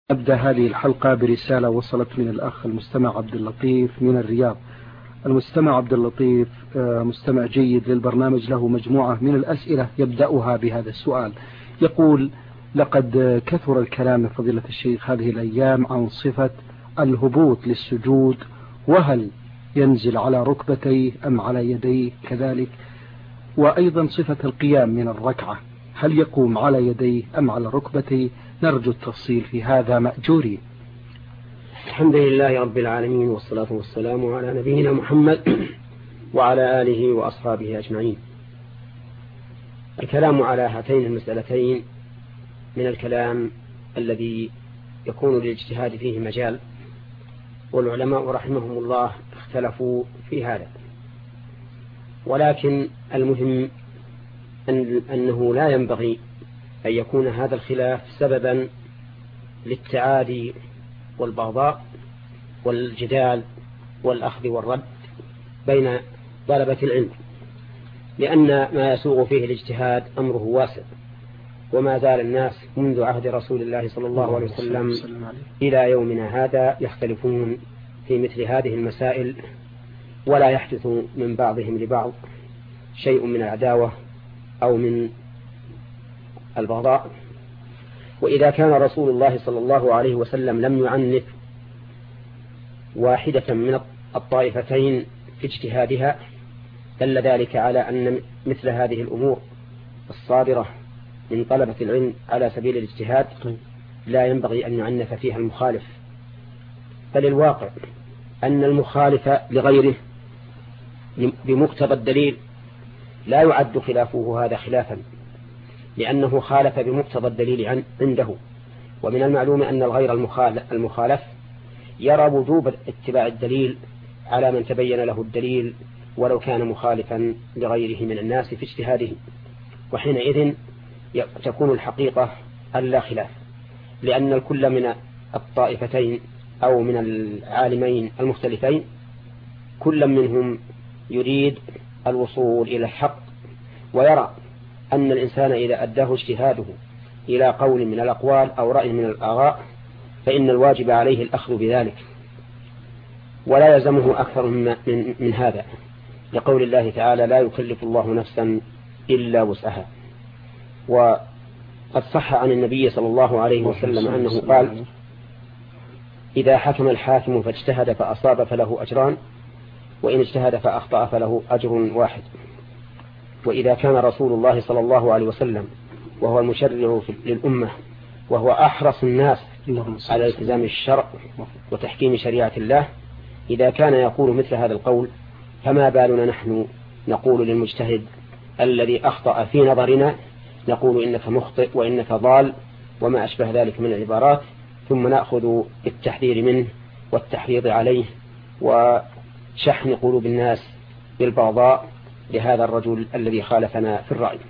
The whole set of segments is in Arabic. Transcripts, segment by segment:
أبدأ هذه الحلقة برسالة وصلت من الأخ المستمع عبد اللطيف من الرياض. المستمع عبد اللطيف مستمع جيد للبرنامج، له مجموعة من الأسئلة يبدأها بهذا السؤال. يقول: لقد كثر الكلام يا فضيلة الشيخ هذه الأيام عن صفة الهبوط للسجود، وهل ينزل على ركبتيه أم على يديه كذلك، وأيضا صفة القيام من الركعة، هل يقوم على يديه أم على ركبتيه؟ نرجو التفصيل في هذا مأجورين. الحمد لله رب العالمين، والصلاة والسلام على نبينا محمد وعلى آله وأصحابه أجمعين. الكلام على هاتين المسألتين من الكلام الذي يكون للاجتهاد فيه مجال، والعلماء رحمهم الله اختلفوا في هذا، ولكن المهم أنه لا ينبغي أن يكون هذا الخلاف سببا للتعادي والبغضاء والجدال والأخذ والرد بين طلبة العلم، لأن ما يسوغ فيه الاجتهاد أمره واسع، وما زال الناس منذ عهد رسول الله صلى الله عليه وسلم إلى يومنا هذا يختلفون في مثل هذه المسائل، ولا يحدث من بعضهم لبعض شيء من العداوة أو من البغضاء. وإذا كان رسول الله صلى الله عليه وسلم لم يعنف واحدة من الطائفتين في اجتهادها، دل ذلك على أن مثل هذه الأمور الصادرة من طلبة العلم على سبيل الاجتهاد لا ينبغي أن يعنف فيها المخالف، بل الواقع أن المخالف لغيره بمقتضى الدليل لا يعد خلافه هذا خلافا، لأنه خالف بمقتضى الدليل عنده. ومن المعلوم أن الغير المخالف يرى وجوب اتباع الدليل على من تبين له الدليل ولو كان مخالفا لغيره من الناس في اجتهاده، وحينئذ تكون الحقيقة ألا خلاف، لأن الكل من الطائفتين أو من العالمين المختلفين كل منهم يريد الوصول إلى الحق، ويرى أن الإنسان إذا أداه اجتهاده إلى قول من الأقوال أو رأي من الآراء فإن الواجب عليه الأخذ بذلك، ولا يلزمه أكثر من هذا، لقول الله تعالى: لا يكلف الله نفسا إلا وسعها. وقد صح عن النبي صلى الله عليه وسلم أنه قال: إذا حكم الحاكم فاجتهد فأصاب فله أجران، وإن اجتهد فأخطأ فله أجر واحد. وإذا كان رسول الله صلى الله عليه وسلم وهو المشرع للأمة وهو أحرص الناس على التزام الشرع وتحكيم شريعة الله، إذا كان يقول مثل هذا القول، فما بالنا نحن نقول للمجتهد الذي أخطأ في نظرنا، نقول إنك مخطئ وإنك ضال وما أشبه ذلك من العبارات، ثم نأخذ بالتحذير منه والتحريض عليه وشحن قلوب الناس بالبغضاء لهذا الرجل الذي خالفنا في الرأي.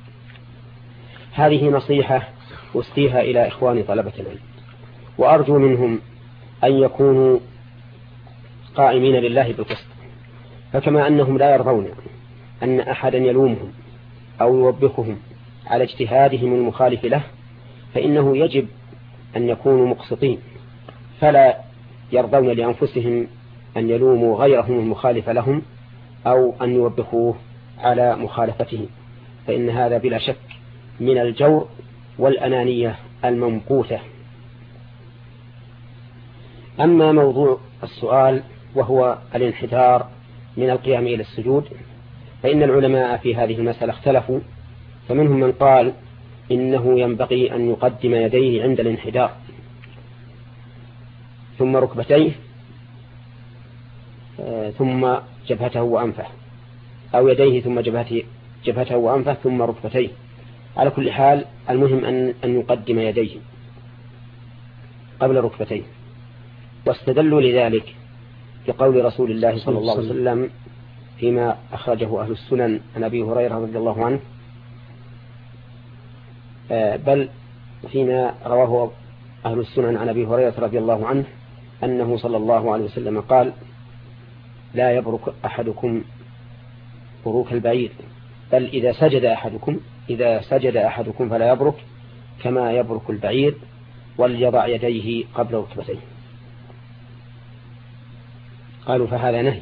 هذه نصيحة أسديها إلى إخواني طلبة العلم، وأرجو منهم أن يكونوا قائمين لله بالقسط، فكما أنهم لا يرضون أن أحدا يلومهم أو يوبخهم على اجتهادهم المخالف له، فإنه يجب أن يكونوا مقسطين، فلا يرضون لأنفسهم أن يلوموا غيرهم المخالف لهم أو أن يوبخوه على مخالفته، فإن هذا بلا شك من الجور والأنانية الممقوتة. أما موضوع السؤال وهو الانحدار من القيام إلى السجود، فإن العلماء في هذه المسألة اختلفوا، فمنهم من قال إنه ينبغي أن يقدم يديه عند الانحدار ثم ركبتيه ثم جبهته وأنفه، أو يديه ثم جبهته وأنفه ثم ركبتيه. على كل حال المهم أن يقدم يديه قبل ركبتيه، واستدلوا لذلك بقول رسول الله صلى الله عليه وسلم فيما أخرجه أهل السنن عن أبي هريرة رضي الله عنه، بل فيما رواه أهل السنن عن أبي هريرة رضي الله عنه أنه صلى الله عليه وسلم قال: لا يبرك أحدكم بروك البعير، بل إذا سجد أحدكم فلا يبرك كما يبرك البعير، وليضع يديه قبل ركبتيه. قالوا فهذا نهي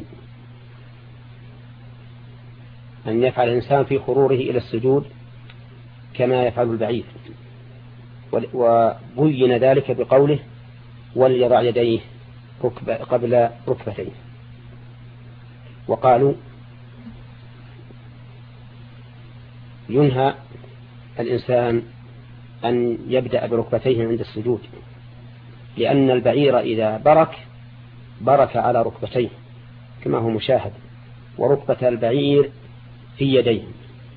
أن يفعل الإنسان في خروره إلى السجود كما يفعل البعير، وبين ذلك بقوله وليضع يديه قبل ركبتيه. وقالوا ينهى الإنسان أن يبدأ بركبتيه عند السجود، لأن البعير إذا برك على ركبتيه كما هو مشاهد، وركبة البعير في يديه.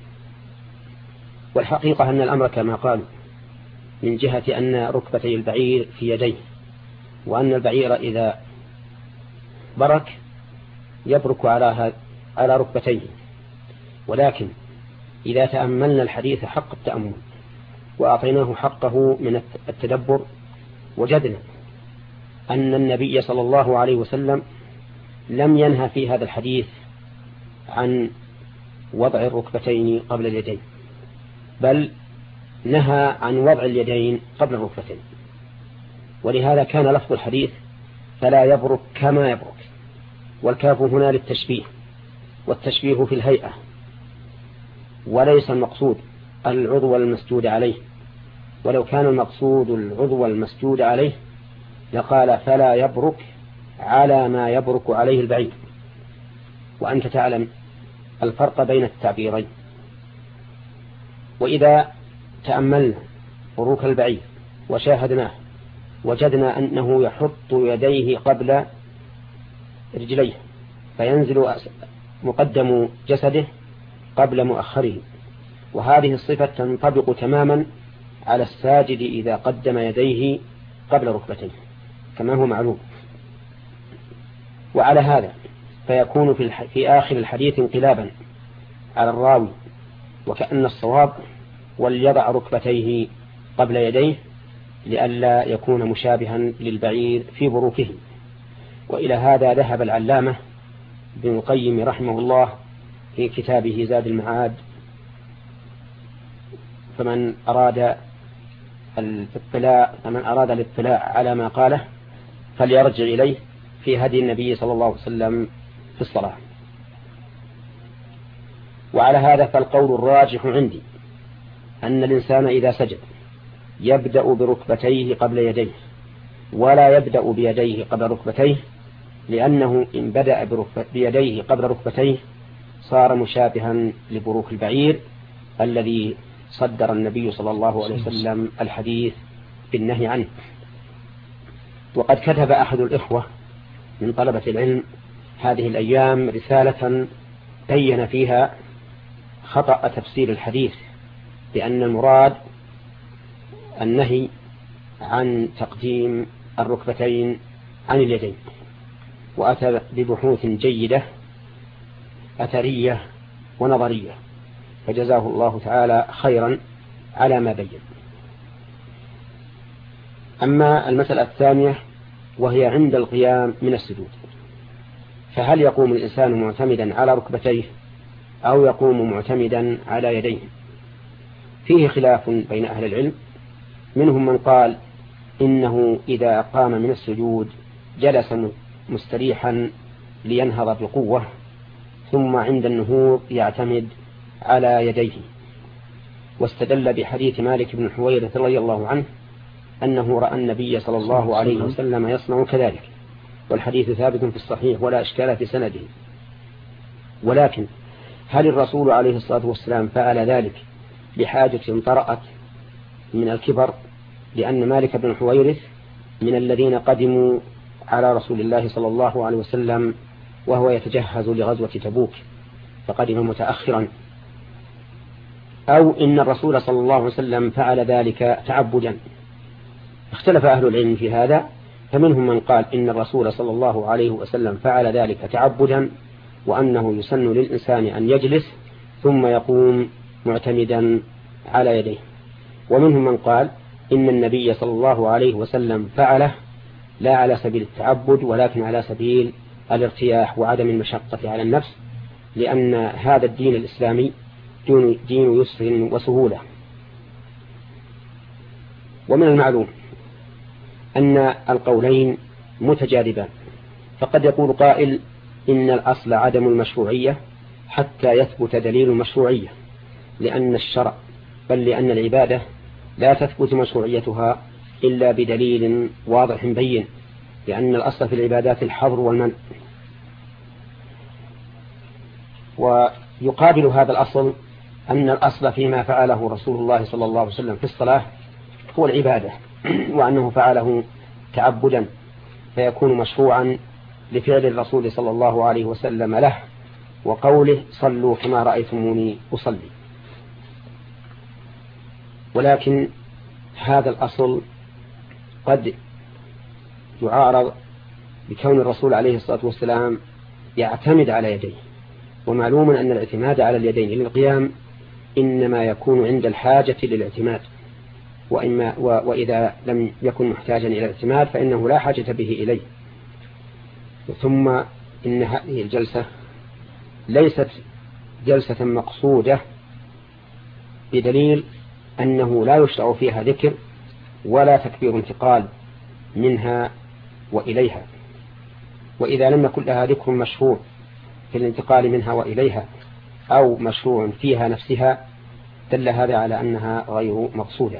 والحقيقة أن الأمر كما قالوا من جهة أن ركبتي البعير في يديه، وأن البعير إذا برك يبرك على ركبتيه. ولكن إذا تأملنا الحديث حق التأمل وأعطيناه حقه من التدبر، وجدنا أن النبي صلى الله عليه وسلم لم ينهى في هذا الحديث عن وضع الركبتين قبل اليدين، بل نهى عن وضع اليدين قبل الركبتين. ولهذا كان لفظ الحديث فلا يبرك كما يبرك، والكاف هنا للتشبيه، والتشبيه في الهيئة، وليس المقصود العضو المسجود عليه. ولو كان المقصود العضو المسجود عليه لقال فلا يبرك على ما يبرك عليه البعير. وأنت تعلم الفرق بين التعبيرين. وإذا تأملنا بروك البعير وشاهدناه وجدنا أنه يحط يديه قبل رجليه، فينزل مقدم جسده قبل مؤخره، وهذه الصفة تنطبق تماما على الساجد إذا قدم يديه قبل ركبتيه كما هو معلوم. وعلى هذا فيكون في آخر الحديث انقلابا على الراوي، وكأن الصواب وليضع ركبتيه قبل يديه لئلا يكون مشابها للبعير في بروكه. وإلى هذا ذهب العلامة ابن القيم رحمه الله في كتابه زاد المعاد. فمن أراد الاطلاع على ما قاله فليرجع إليه في هدي النبي صلى الله عليه وسلم في الصلاة. وعلى هذا فالقول الراجح عندي أن الإنسان إذا سجد يبدأ بركبتيه قبل يديه، ولا يبدأ بيديه قبل ركبتيه، لأنه إن بدأ بيديه قبل ركبتيه صار مشابها لبروك البعير الذي صدر النبي صلى الله عليه وسلم الحديث بالنهي عنه. وقد كتب أحد الإخوة من طلبة العلم هذه الأيام رسالة بين فيها خطأ تفسير الحديث، بأن المراد النهي عن تقديم الركبتين عن اليدين، وأتى ببحوث جيدة أثرية ونظرية، فجزاه الله تعالى خيرا على ما بين. أما المسألة الثانية وهي عند القيام من السجود، فهل يقوم الإنسان معتمدا على ركبتيه أو يقوم معتمدا على يديه؟ فيه خلاف بين أهل العلم، منهم من قال إنه إذا قام من السجود جلس مستريحا لينهض بقوة، ثم عند النهوض يعتمد على يديه، واستدل بحديث مالك بن الحويرث رضي الله عنه أنه رأى النبي صلى الله عليه وسلم يصنع كذلك، والحديث ثابت في الصحيح ولا إشكال في سنده. ولكن هل الرسول عليه الصلاة والسلام فعل ذلك لحاجة طرأت من الكبر؟ لأن مالك بن الحويرث من الذين قدموا على رسول الله صلى الله عليه وسلم وهو يتجهز لغزوة تبوك، فقدم متأخرا، أو إن الرسول صلى الله عليه وسلم فعل ذلك تعبدا. اختلف أهل العلم في هذا، فمنهم من قال إن الرسول صلى الله عليه وسلم فعل ذلك تعبدا، وأنه يسن للإنسان أن يجلس ثم يقوم معتمدا على يديه. ومنهم من قال إن النبي صلى الله عليه وسلم فعله لا على سبيل التعبد ولكن على سبيل الارتياح وعدم المشقة على النفس، لأن هذا الدين الإسلامي دين يسر وسهولة. ومن المعلوم أن القولين متجاذبان. فقد يقول قائل إن الأصل عدم المشروعية حتى يثبت دليل المشروعية، لأن الشرع بل لأن العبادة لا تثبت مشروعيتها إلا بدليل واضح بين، لأن الأصل في العبادات الحظر والمنع. ويقابل هذا الأصل أن الأصل فيما فعله رسول الله صلى الله عليه وسلم في الصلاة هو العبادة، وأنه فعله تعبدا فيكون مشروعا لفعل الرسول صلى الله عليه وسلم له وقوله صلوا كما رأيتموني أصلي. ولكن هذا الأصل قد يعارض بكون الرسول عليه الصلاة والسلام يعتمد على يديه، ومعلوم أن الاعتماد على اليدين للقيام إنما يكون عند الحاجة للاعتماد، وإذا لم يكن محتاجا إلى الاعتماد فإنه لا حاجة به إليه. ثم إن هذه الجلسة ليست جلسة مقصودة بدليل أنه لا يشرع فيها ذكر ولا تكبير انتقال منها وإليها، وإذا لم يكن لها ذكر مشروع في الانتقال منها وإليها أو مشروع فيها نفسها دل هذا على أنها غير مقصودة.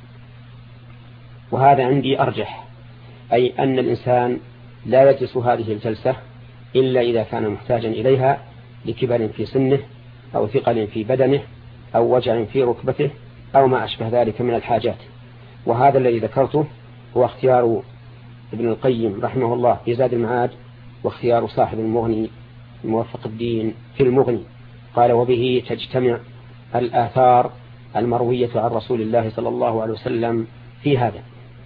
وهذا عندي أرجح، أي أن الإنسان لا يجلس هذه الجلسة إلا إذا كان محتاجا إليها لكبر في سنه أو ثقل في بدنه أو وجع في ركبته أو ما أشبه ذلك من الحاجات. وهذا الذي ذكرته هو اختيار ابن القيم رحمه الله في زاد المعاد، واختيار صاحب المغني موفق الدين في المغني، قال وبه تجتمع الآثار المروية عن رسول الله صلى الله عليه وسلم في هذا.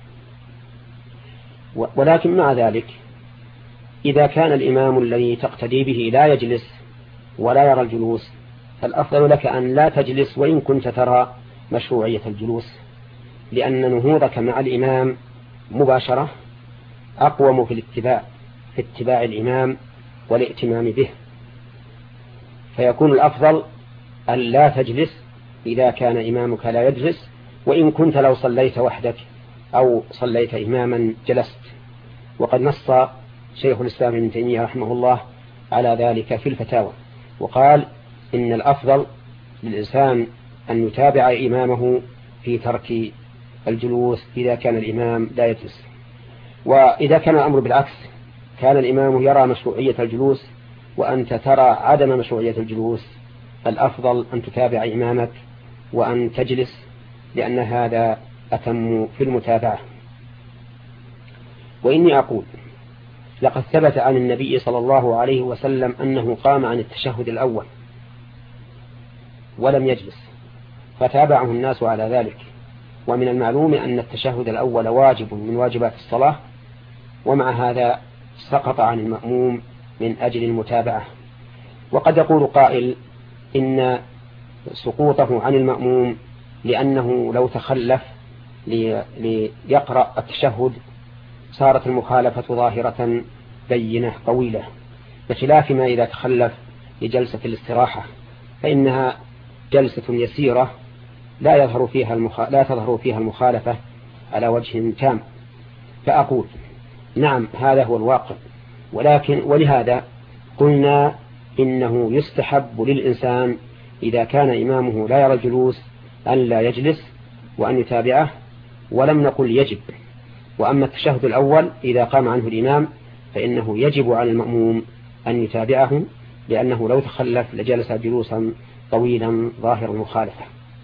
ولكن مع ذلك إذا كان الإمام الذي تقتدي به لا يجلس ولا يرى الجلوس فالأفضل لك أن لا تجلس وإن كنت ترى مشروعية الجلوس، لأن نهوضك مع الإمام مباشرة أقوم في اتباع الإمام والائتمام به. فيكون الأفضل أن لا تجلس إذا كان إمامك لا يجلس، وإن كنت لو صليت وحدك أو صليت إماما جلست. وقد نص شيخ الإسلام ابن تيمية رحمه الله على ذلك في الفتاوى، وقال إن الأفضل للإنسان أن يتابع إمامه في ترك الجلوس إذا كان الإمام لا يجلس. وإذا كان الأمر بالعكس، كان الإمام يرى مشروعية الجلوس وأنت ترى عدم مشروعية الجلوس، الأفضل أن تتابع إمامك وأن تجلس، لأن هذا أتم في المتابعة. وإني أقول لقد ثبت عن النبي صلى الله عليه وسلم أنه قام عن التشهد الأول ولم يجلس فتابعه الناس على ذلك. ومن المعلوم أن التشهد الأول واجب من واجبات الصلاة، ومع هذا سقط عن المأموم من أجل المتابعة. وقد يقول قائل إن سقوطه عن المأموم لأنه لو تخلف ليقرأ التشهد صارت المخالفة ظاهرة بينة طويلة، بخلاف ما إذا تخلف لجلسة الاستراحة فإنها جلسة يسيرة لا تظهر فيها المخالفة على وجه تام. فأقول نعم هذا هو الواقع، ولهذا قلنا إنه يستحب للإنسان إذا كان إمامه لا يرى الجلوس أن لا يجلس وأن يتابعه، ولم نقل يجب. وأما التشهد الأول إذا قام عنه الإمام فإنه يجب على المأموم أن يتابعه، لأنه لو تخلف لجلس جلوسا طويلا ظاهر المخالفة.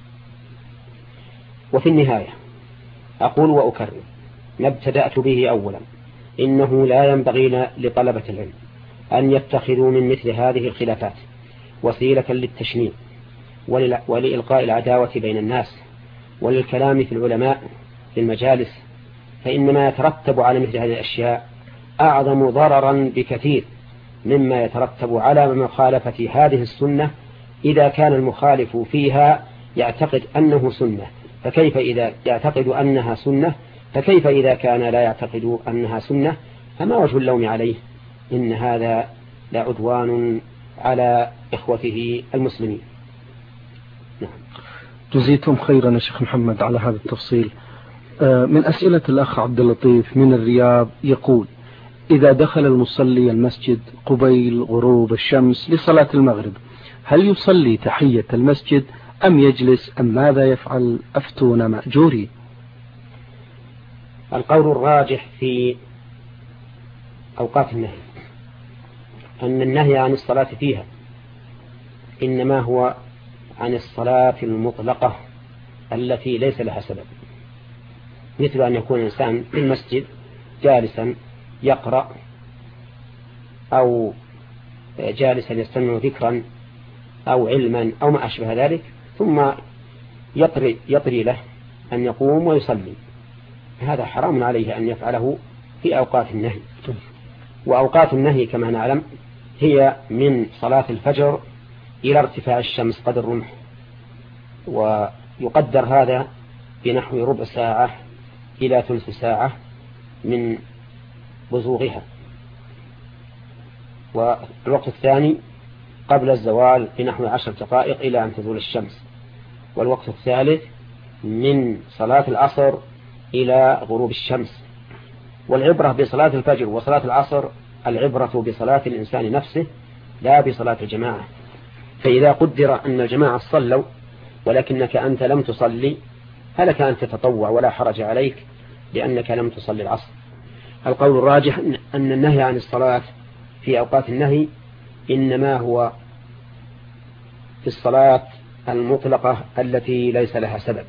وفي النهاية أقول وأكرر ما ابتدأت به أولا، إنه لا ينبغي لطلبة العلم أن يتخذوا من مثل هذه الخلافات وسيلة للتشنيع ولإلقاء العداوة بين الناس وللكلام في العلماء في المجالس، فإنما يترتب على مثل هذه الأشياء أعظم ضررا بكثير مما يترتب على مخالفة هذه السنة إذا كان المخالف فيها يعتقد أنه سنة، فكيف إذا يعتقد أنها سنة؟ فكيف إذا كان لا يعتقد أنها سنة؟ فما وجه اللوم عليه؟ إن هذا لعدوان على إخوته المسلمين. جزيتم خيرا يا شيخ محمد على هذا التفصيل. من أسئلة الأخ عبد اللطيف من الرياض يقول: إذا دخل المصلي المسجد قبيل غروب الشمس لصلاة المغرب، هل يصلي تحية المسجد أم يجلس أم ماذا يفعل؟ أفتون مأجوري. القول الراجح في أوقات النهي أن النهي عن الصلاة فيها إنما هو عن الصلاة المطلقة التي ليس لها سبب، مثل أن يكون الإنسان في المسجد جالسا يقرأ أو جالسا يستمع ذكرا أو علما أو ما أشبه ذلك، ثم يطري له أن يقوم ويصلي، هذا حرام عليه أن يفعله في أوقات النهي. وأوقات النهي كما نعلم هي من صلاة الفجر إلى ارتفاع الشمس قدر الرمح، ويقدر هذا بنحو ربع ساعة إلى ثلث ساعة من بزوغها. والوقت الثاني قبل الزوال بنحو 10 دقائق إلى أن تزول الشمس. والوقت الثالث من صلاة العصر إلى غروب الشمس. والعبرة بصلاة الفجر وصلاة العصر العبرة بصلاة الإنسان نفسه لا بصلاة الجماعة. فإذا قدر أن الجماعة صلوا ولكنك أنت لم تصلي فلك أن تتطوع ولا حرج عليك لأنك لم تصلي العصر. القول الراجح أن النهي عن الصلاة في أوقات النهي إنما هو في الصلاة المطلقة التي ليس لها سبب.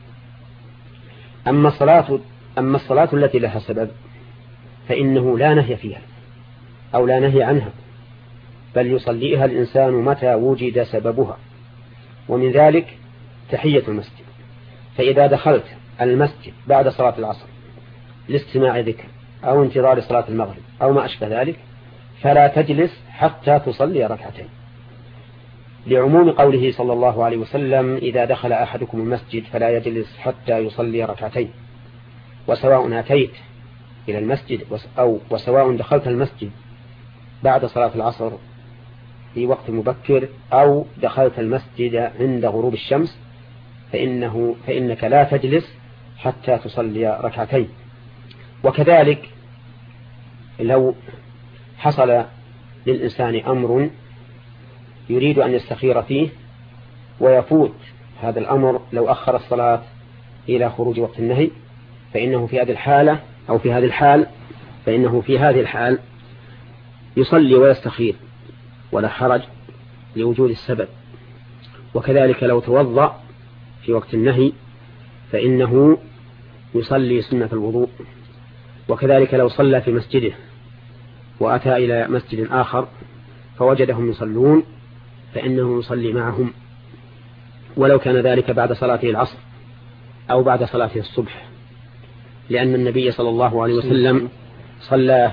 أما الصلاة التي لها سبب فإنه لا نهي فيها أو لا نهي عنها، بل يصليها الإنسان متى وجد سببها. ومن ذلك تحية المسجد، فإذا دخلت المسجد بعد صلاة العصر لاستماع ذكر أو انتظار صلاة المغرب أو ما أشبه ذلك فلا تجلس حتى تصلي ركعتين، لعموم قوله صلى الله عليه وسلم: إذا دخل أحدكم المسجد فلا يجلس حتى يصلي ركعتين. وسواء أتيت إلى المسجد وسواء دخلت المسجد بعد صلاة العصر في وقت مبكر أو دخلت المسجد عند غروب الشمس فإنك لا تجلس حتى تصلي ركعتين. وكذلك لو حصل للإنسان أمر يريد أن يستخير فيه ويفوت هذا الأمر لو أخر الصلاة إلى خروج وقت النهي فإنه في هذه الحالة أو في هذه الحال فإنه في هذه الحال يصلي ويستخير ولا حرج لوجود السبب. وكذلك لو توضأ في وقت النهي فإنه يصلي سنة الوضوء. وكذلك لو صلى في مسجده وأتى إلى مسجد آخر فوجدهم يصلون فإنه يصلي معهم، ولو كان ذلك بعد صلاته العصر أو بعد صلاته الصبح، لأن النبي صلى الله عليه وسلم صلى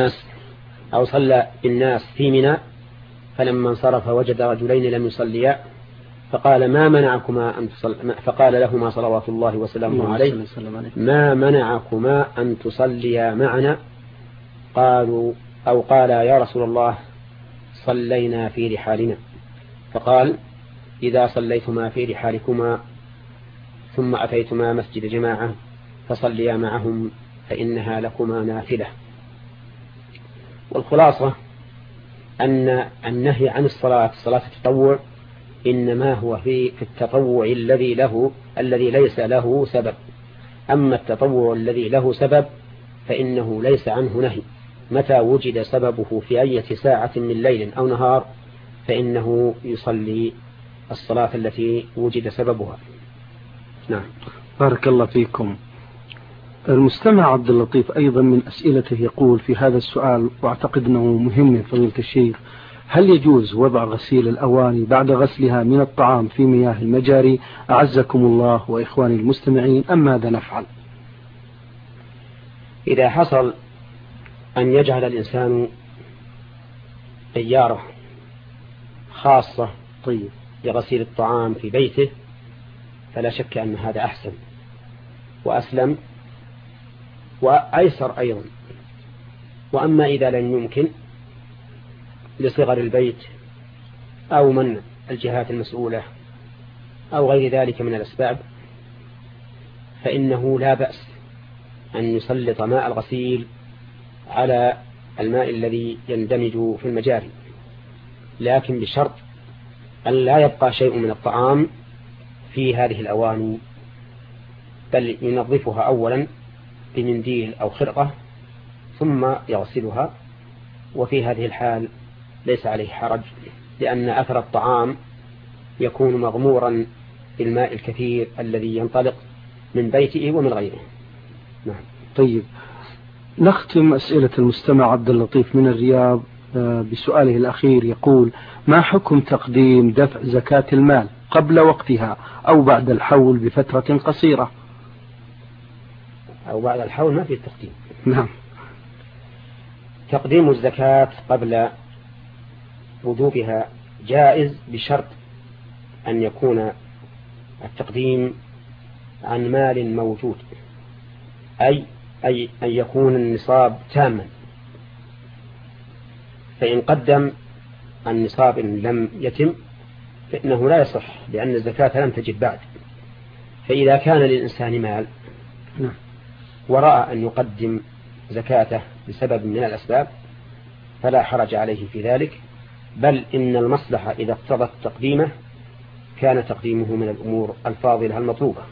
بالناس في منى، فلما انصرف وجد رجلين لم يصليا فقال: ما منعكما أن فقال لهما صلوات الله وسلامه عليه: ما منعكما أن تصليا معنا؟ قال يا رسول الله صلينا في رحالنا. فقال: إذا صليتما في رحالكما ثم أتيتما مسجد جماعة فصليا معهم فإنها لكما نافلة. والخلاصة أن النهي عن صلاة التطوع إنما هو في التطوع الذي ليس له سبب. أما التطوع الذي له سبب فإنه ليس عنه نهي، متى وجد سببه في أي ساعة من ليل أو نهار فإنه يصلي الصلاة التي وجد سببها. نعم. بارك الله فيكم. المستمع عبد اللطيف أيضا من أسئلته يقول في هذا السؤال، واعتقد أنه مهم من فضيلة الشيخ: هل يجوز وضع غسيل الأواني بعد غسلها من الطعام في مياه المجاري أعزكم الله وإخواني المستمعين، أم ماذا نفعل؟ إذا حصل أن يجعل الإنسان سيارة خاصة لغسيل الطعام في بيته فلا شك أن هذا أحسن وأسلم وأيسر أيضا. وأما إذا لم يمكن لصغر البيت أو من الجهات المسؤولة أو غير ذلك من الأسباب فإنه لا بأس أن يسلط ماء الغسيل على الماء الذي يندمج في المجاري، لكن بشرط أن لا يبقى شيء من الطعام في هذه الأواني، بل ينظفها أولا بمنديل أو خرقة ثم يغسلها. وفي هذه الحال ليس عليه حرج، لأن أثر الطعام يكون مغمورا بالماء الكثير الذي ينطلق من بيته ومن غيره. نعم. طيب، نختم أسئلة المستمع عبد اللطيف من الرياض بسؤاله الأخير. يقول: ما حكم تقديم دفع زكاة المال قبل وقتها أو بعد الحول بفترة قصيرة؟ أو بعد الحول ما في التقديم. نعم. تقديم الزكاة قبل وجوبها جائز بشرط أن يكون التقديم عن مال موجود، أي أن يكون النصاب تاما. فإن قدم النصاب إن لم يتم فإنه لا يصح، لأن الزكاة لم تجب بعد. فإذا كان للإنسان مال ورأى أن يقدم زكاته بسبب من الأسباب فلا حرج عليه في ذلك، بل إن المصلحة إذا اقتضت تقديمه كان تقديمه من الأمور الفاضلة المطلوبة.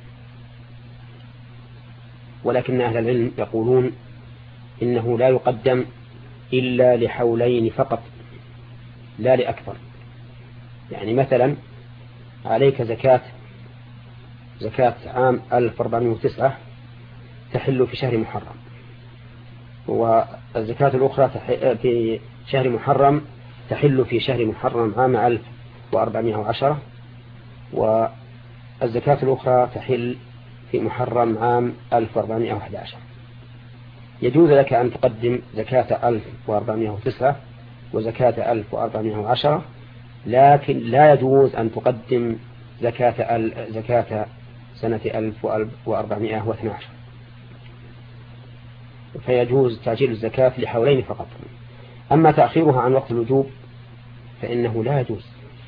ولكن أهل العلم يقولون إنه لا يقدم إلا لحولين فقط لا لأكثر. يعني مثلا عليك زكاة عام 1409 تحل في شهر محرم، والزكاة الأخرى في شهر محرم تحل في شهر محرم عام 1410، والزكاة الأخرى تحل في محرم عام 1411. يجوز لك أن تقدم زكاة 1409 وزكاة 1410، لكن لا يجوز أن تقدم زكاة سنة 1412، فيجوز تأجيل الزكاة لحولين فقط. أما تأخيرها عن وقت الوجوب فإنه لا يجوز،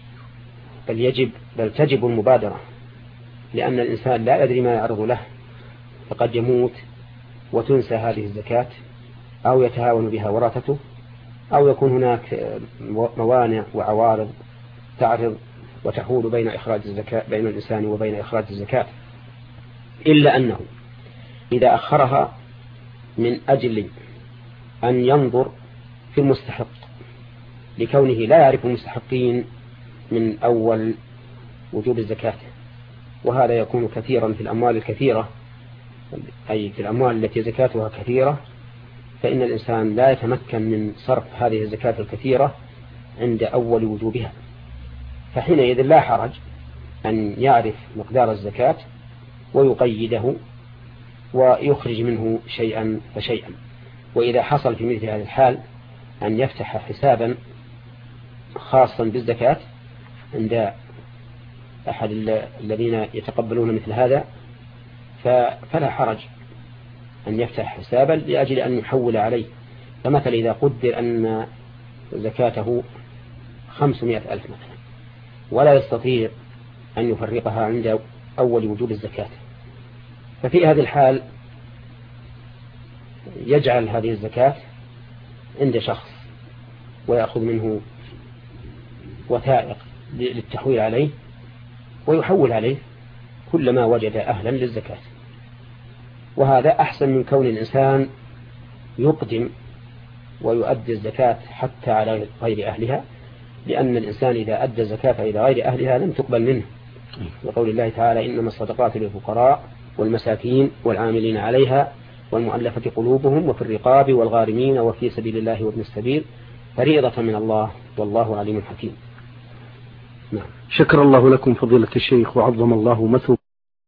بل تجب المبادرة، لأن الإنسان لا يدري ما يعرض له، فقد يموت وتنسى هذه الزكاة، أو يتهاون بها ورثته، أو يكون هناك موانع وعوارض تعرض وتحول بين الإنسان وبين إخراج الزكاة. إلا أنه إذا أخرها من أجل أن ينظر في المستحق، لكونه لا يعرف المستحقين من أول وجوب الزكاة، وهذا يكون كثيرا في الأموال الكثيرة، أي في الأموال التي زكاتها كثيرة، فإن الإنسان لا يتمكن من صرف هذه الزكاة الكثيرة عند أول وجوبها، فحينئذ لا حرج أن يعرف مقدار الزكاة ويقيده ويخرج منه شيئا فشيئا. وإذا حصل في مثل هذه الحال أن يفتح حسابا خاصا بالزكاة عند أحد الذين يتقبلون مثل هذا، فلا حرج أن يفتح حسابا لأجل أن يحول عليه. فمثلا إذا قدر أن زكاته 500,000 مثلا، ولا يستطيع أن يفرقها عند أول وجوب الزكاة، ففي هذه الحال يجعل هذه الزكاة عند شخص ويأخذ منه وثائق للتحويل عليه، ويحول عليه كلما وجد أهلا للزكاة. وهذا أحسن من كون الإنسان يقدم ويؤدي الزكاة حتى على غير أهلها، لأن الإنسان إذا أدى الزكاة إلى غير أهلها لم تقبل منه، وقول الله تعالى: إنما الصدقات للفقراء والمساكين والعاملين عليها والمؤلفة قلوبهم وفي الرقاب والغارمين وفي سبيل الله وابن السبيل فريضة من الله والله عليم حكيم. شكر الله لكم فضيلة الشيخ وعظم الله مثوبة.